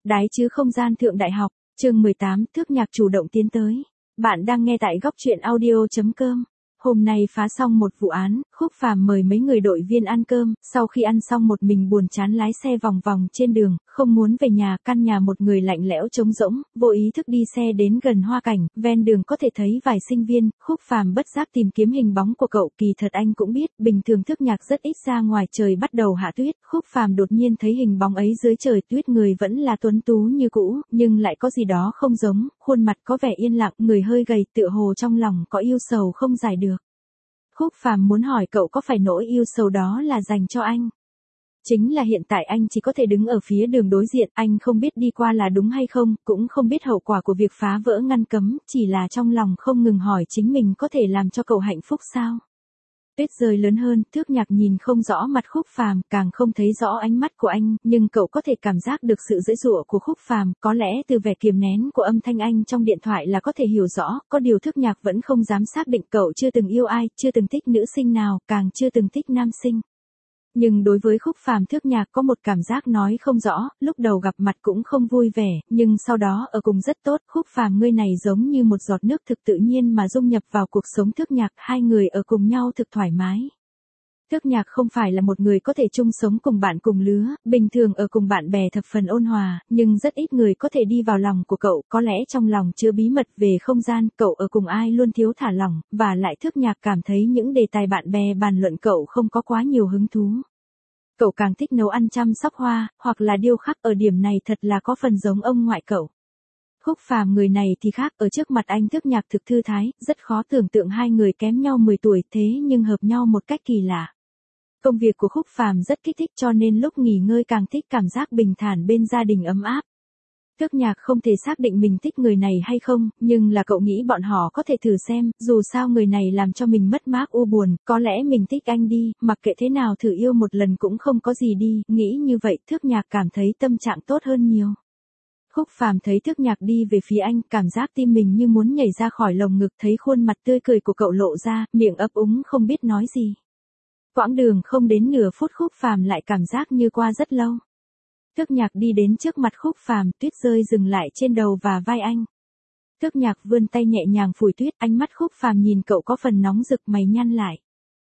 Đái chứ không gian thượng đại học, chương 18, Thước Nhạc chủ động tiến tới. Bạn đang nghe tại góc truyện audio.com. Hôm nay phá xong một vụ án, Khúc Phàm mời mấy người đội viên ăn cơm, sau khi ăn xong một mình buồn chán lái xe vòng vòng trên đường, không muốn về nhà, căn nhà một người lạnh lẽo trống rỗng, vô ý thức đi xe đến gần hoa cảnh, ven đường có thể thấy vài sinh viên, Khúc Phàm bất giác tìm kiếm hình bóng của cậu, kỳ thật anh cũng biết, bình thường Thước Nhạc rất ít ra ngoài, trời bắt đầu hạ tuyết, Khúc Phàm đột nhiên thấy hình bóng ấy dưới trời tuyết, người vẫn là tuấn tú như cũ, nhưng lại có gì đó không giống, khuôn mặt có vẻ yên lặng, người hơi gầy, tựa hồ trong lòng có yêu sầu không giải được. Khúc Phàm muốn hỏi cậu có phải nỗi yêu sầu đó là dành cho anh? Chính là hiện tại anh chỉ có thể đứng ở phía đường đối diện, anh không biết đi qua là đúng hay không, cũng không biết hậu quả của việc phá vỡ ngăn cấm, chỉ là trong lòng không ngừng hỏi chính mình có thể làm cho cậu hạnh phúc sao? Tuyết rơi lớn hơn, Thước Nhạc nhìn không rõ mặt Khúc Phàm, càng không thấy rõ ánh mắt của anh, nhưng cậu có thể cảm giác được sự giãy giụa của Khúc Phàm, có lẽ từ vẻ kiềm nén của âm thanh anh trong điện thoại là có thể hiểu rõ, có điều Thước Nhạc vẫn không dám xác định, cậu chưa từng yêu ai, chưa từng thích nữ sinh nào, càng chưa từng thích nam sinh. Nhưng đối với Khúc Phàm, Thước Nhạc có một cảm giác nói không rõ, lúc đầu gặp mặt cũng không vui vẻ, nhưng sau đó ở cùng rất tốt, Khúc Phàm người này giống như một giọt nước thực tự nhiên mà dung nhập vào cuộc sống Thước Nhạc, hai người ở cùng nhau thực thoải mái. Thước Nhạc không phải là một người có thể chung sống cùng bạn cùng lứa, bình thường ở cùng bạn bè thập phần ôn hòa, nhưng rất ít người có thể đi vào lòng của cậu, có lẽ trong lòng chứa bí mật về không gian, cậu ở cùng ai luôn thiếu thả lỏng, và lại Thước Nhạc cảm thấy những đề tài bạn bè bàn luận cậu không có quá nhiều hứng thú. Cậu càng thích nấu ăn, chăm sóc hoa, hoặc là điêu khắc, ở điểm này thật là có phần giống ông ngoại cậu. Khúc Phàm người này thì khác, ở trước mặt anh Thước Nhạc thực thư thái, rất khó tưởng tượng hai người kém nhau 10 tuổi thế nhưng hợp nhau một cách kỳ lạ. Công việc của Khúc Phàm rất kích thích cho nên lúc nghỉ ngơi càng thích cảm giác bình thản bên gia đình ấm áp. Thước Nhạc không thể xác định mình thích người này hay không, nhưng là cậu nghĩ bọn họ có thể thử xem, dù sao người này làm cho mình mất mát u buồn, có lẽ mình thích anh đi, mặc kệ thế nào thử yêu một lần cũng không có gì đi, nghĩ như vậy Thước Nhạc cảm thấy tâm trạng tốt hơn nhiều. Khúc Phàm thấy Thước Nhạc đi về phía anh, cảm giác tim mình như muốn nhảy ra khỏi lồng ngực, thấy khuôn mặt tươi cười của cậu lộ ra, miệng ấp úng không biết nói gì. Quãng đường không đến nửa phút Khúc Phàm lại cảm giác như qua rất lâu. Thước Nhạc đi đến trước mặt Khúc Phàm, tuyết rơi dừng lại trên đầu và vai anh. Thước Nhạc vươn tay nhẹ nhàng phủi tuyết, ánh mắt Khúc Phàm nhìn cậu có phần nóng rực, mày nhăn lại.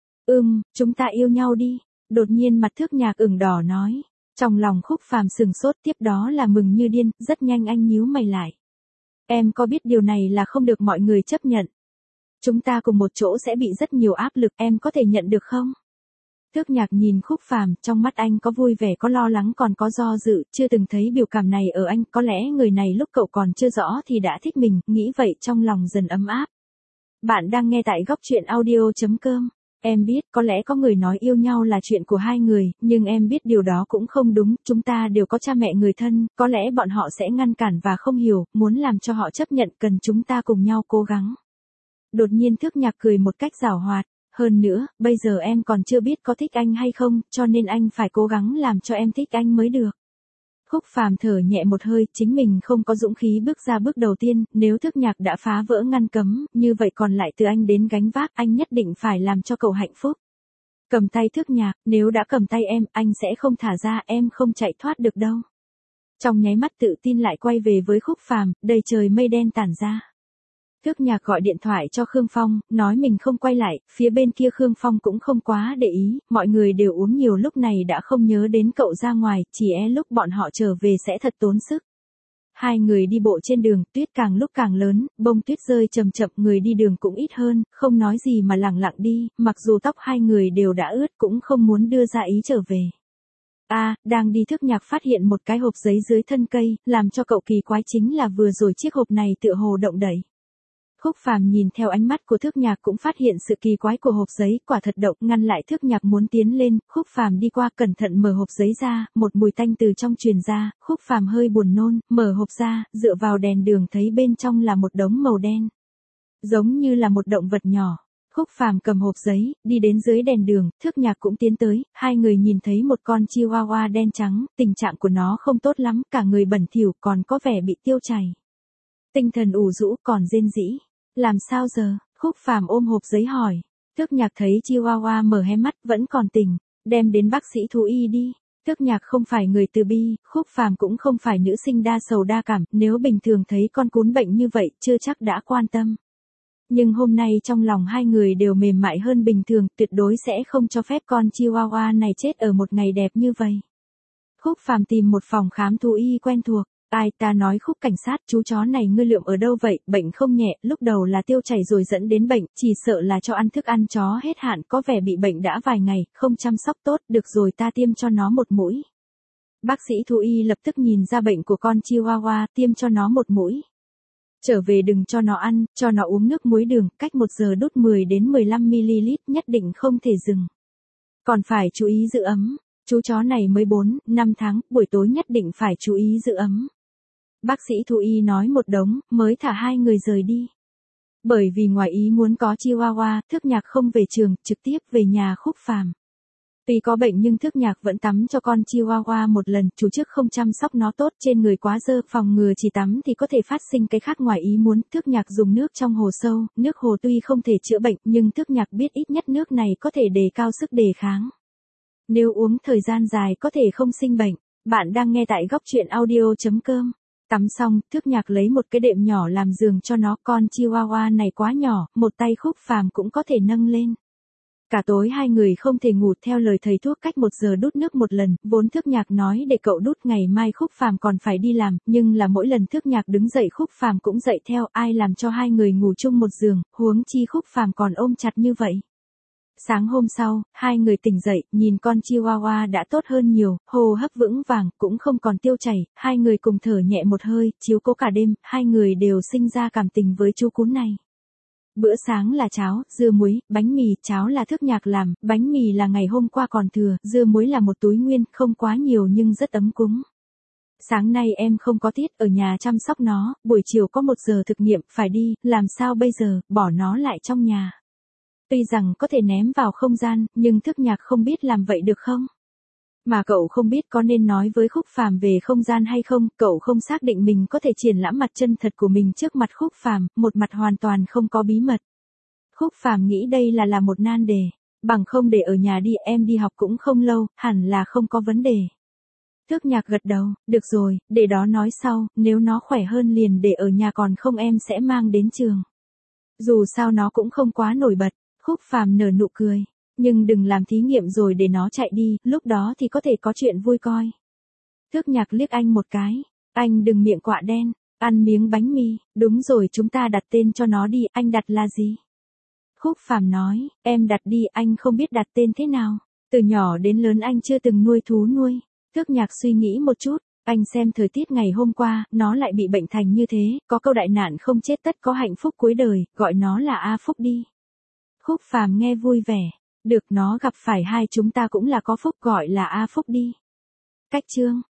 Chúng ta yêu nhau đi, đột nhiên mặt Thước Nhạc ửng đỏ nói. Trong lòng Khúc Phàm sừng sốt, tiếp đó là mừng như điên, rất nhanh anh nhíu mày lại. Em có biết điều này là không được mọi người chấp nhận. Chúng ta cùng một chỗ sẽ bị rất nhiều áp lực, em có thể nhận được không? Thước Nhạc nhìn Khúc Phàm, trong mắt anh có vui vẻ, có lo lắng, còn có do dự, chưa từng thấy biểu cảm này ở anh, có lẽ người này lúc cậu còn chưa rõ thì đã thích mình, nghĩ vậy trong lòng dần ấm áp. Bạn đang nghe tại góc truyện audio.com. Em biết, có lẽ có người nói yêu nhau là chuyện của hai người, nhưng em biết điều đó cũng không đúng, chúng ta đều có cha mẹ người thân, có lẽ bọn họ sẽ ngăn cản và không hiểu, muốn làm cho họ chấp nhận cần chúng ta cùng nhau cố gắng. Đột nhiên Thước Nhạc cười một cách giảo hoạt. Hơn nữa, bây giờ em còn chưa biết có thích anh hay không, cho nên anh phải cố gắng làm cho em thích anh mới được. Khúc Phàm thở nhẹ một hơi, chính mình không có dũng khí bước ra bước đầu tiên, nếu Thước Nhạc đã phá vỡ ngăn cấm, như vậy còn lại từ anh đến gánh vác, anh nhất định phải làm cho cậu hạnh phúc. Cầm tay Thước Nhạc, nếu đã cầm tay em, anh sẽ không thả ra, em không chạy thoát được đâu. Trong nháy mắt tự tin lại quay về với Khúc Phàm, đầy trời mây đen tản ra. Thước Nhạc gọi điện thoại cho Khương Phong, nói mình không quay lại, phía bên kia Khương Phong cũng không quá để ý, mọi người đều uống nhiều lúc này đã không nhớ đến cậu ra ngoài, chỉ lúc bọn họ trở về sẽ thật tốn sức. Hai người đi bộ trên đường, tuyết càng lúc càng lớn, bông tuyết rơi chậm chậm, người đi đường cũng ít hơn, không nói gì mà lẳng lặng đi, mặc dù tóc hai người đều đã ướt cũng không muốn đưa ra ý trở về. Đang đi Thước Nhạc phát hiện một cái hộp giấy dưới thân cây, làm cho cậu kỳ quái chính là vừa rồi chiếc hộp này tựa hồ động đẩy. Khúc Phàm nhìn theo ánh mắt của Thước Nhạc cũng phát hiện sự kỳ quái của hộp giấy, quả thật động, ngăn lại Thước Nhạc muốn tiến lên, Khúc Phàm đi qua cẩn thận mở hộp giấy ra, một mùi tanh từ trong truyền ra, Khúc Phàm hơi buồn nôn, mở hộp ra, dựa vào đèn đường thấy bên trong là một đống màu đen. Giống như là một động vật nhỏ. Khúc Phàm cầm hộp giấy, đi đến dưới đèn đường, Thước Nhạc cũng tiến tới, hai người nhìn thấy một con chihuahua đen trắng, tình trạng của nó không tốt lắm, cả người bẩn thỉu, còn có vẻ bị tiêu chảy. Tinh thần ủ rũ, còn rên rỉ. Làm sao giờ? Khúc Phàm ôm hộp giấy hỏi. Thước Nhạc thấy Chihuahua mở hé mắt, vẫn còn tỉnh, đem đến bác sĩ thú y đi. Tước Nhạc không phải người từ bi, Khúc Phàm cũng không phải nữ sinh đa sầu đa cảm, nếu bình thường thấy con cún bệnh như vậy, chưa chắc đã quan tâm. Nhưng hôm nay trong lòng hai người đều mềm mại hơn bình thường, tuyệt đối sẽ không cho phép con Chihuahua này chết ở một ngày đẹp như vậy. Khúc Phàm tìm một phòng khám thú y quen thuộc. Ai ta nói Khúc cảnh sát, chú chó này ngươi lượm ở đâu vậy, bệnh không nhẹ, lúc đầu là tiêu chảy rồi dẫn đến bệnh, chỉ sợ là cho ăn thức ăn chó hết hạn, có vẻ bị bệnh đã vài ngày, không chăm sóc tốt, được rồi ta tiêm cho nó một mũi. Bác sĩ thú y lập tức nhìn ra bệnh của con Chihuahua, tiêm cho nó một mũi. Trở về đừng cho nó ăn, cho nó uống nước muối đường, cách 1 giờ đút 10 đến 15ml, nhất định không thể dừng. Còn phải chú ý giữ ấm. Chú chó này mới 4, 5 tháng, buổi tối nhất định phải chú ý giữ ấm. Bác sĩ thú y nói một đống, mới thả hai người rời đi. Bởi vì ngoài ý muốn có Chihuahua, Thước Nhạc không về trường, trực tiếp về nhà Khúc Phàm. Tuy có bệnh nhưng Thước Nhạc vẫn tắm cho con Chihuahua một lần, chú trước không chăm sóc nó tốt, trên người quá dơ, phòng ngừa chỉ tắm thì có thể phát sinh cái khác ngoài ý muốn. Thước Nhạc dùng nước trong hồ sâu, nước hồ tuy không thể chữa bệnh, nhưng Thước Nhạc biết ít nhất nước này có thể đề cao sức đề kháng. Nếu uống thời gian dài có thể không sinh bệnh. Bạn đang nghe tại góc truyện audio.com. Tắm xong, Thước Nhạc lấy một cái đệm nhỏ làm giường cho nó, con Chihuahua này quá nhỏ, một tay Khúc Phàm cũng có thể nâng lên. Cả tối hai người không thể ngủ, theo lời thầy thuốc cách 1 giờ đút nước một lần, vốn Thước Nhạc nói để cậu đút ngày mai Khúc Phàm còn phải đi làm, nhưng là mỗi lần Thước Nhạc đứng dậy Khúc Phàm cũng dậy theo, ai làm cho hai người ngủ chung một giường, huống chi Khúc Phàm còn ôm chặt như vậy. Sáng hôm sau, hai người tỉnh dậy, nhìn con Chihuahua đã tốt hơn nhiều, hô hấp vững vàng, cũng không còn tiêu chảy, hai người cùng thở nhẹ một hơi, chiếu cố cả đêm, hai người đều sinh ra cảm tình với chú cún này. Bữa sáng là cháo, dưa muối, bánh mì, cháo là Thước Nhạc làm, bánh mì là ngày hôm qua còn thừa, dưa muối là một túi nguyên, không quá nhiều nhưng rất ấm cúng. Sáng nay em không có tiết, ở nhà chăm sóc nó, buổi chiều có 1 giờ thực nghiệm, phải đi, làm sao bây giờ, bỏ nó lại trong nhà. Tuy rằng có thể ném vào không gian, nhưng Thước Nhạc không biết làm vậy được không? Mà cậu không biết có nên nói với Khúc Phàm về không gian hay không, cậu không xác định mình có thể triển lãm mặt chân thật của mình trước mặt Khúc Phàm, một mặt hoàn toàn không có bí mật. Khúc Phàm nghĩ đây là một nan đề, bằng không để ở nhà đi, em đi học cũng không lâu, hẳn là không có vấn đề. Thước Nhạc gật đầu, được rồi, để đó nói sau, nếu nó khỏe hơn liền để ở nhà, còn không em sẽ mang đến trường. Dù sao nó cũng không quá nổi bật. Khúc Phàm nở nụ cười, nhưng đừng làm thí nghiệm rồi để nó chạy đi, lúc đó thì có thể có chuyện vui coi. Thước Nhạc liếc anh một cái, anh đừng miệng quạ đen, ăn miếng bánh mì, đúng rồi chúng ta đặt tên cho nó đi, anh đặt là gì? Khúc Phàm nói, em đặt đi, anh không biết đặt tên thế nào, từ nhỏ đến lớn anh chưa từng nuôi thú nuôi. Thước Nhạc suy nghĩ một chút, anh xem thời tiết ngày hôm qua, nó lại bị bệnh thành như thế, có câu đại nạn không chết tất có hạnh phúc cuối đời, gọi nó là A Phúc đi. Khúc Phàm nghe vui vẻ, được nó gặp phải hai chúng ta cũng là có phúc, gọi là A Phúc đi. Cách chương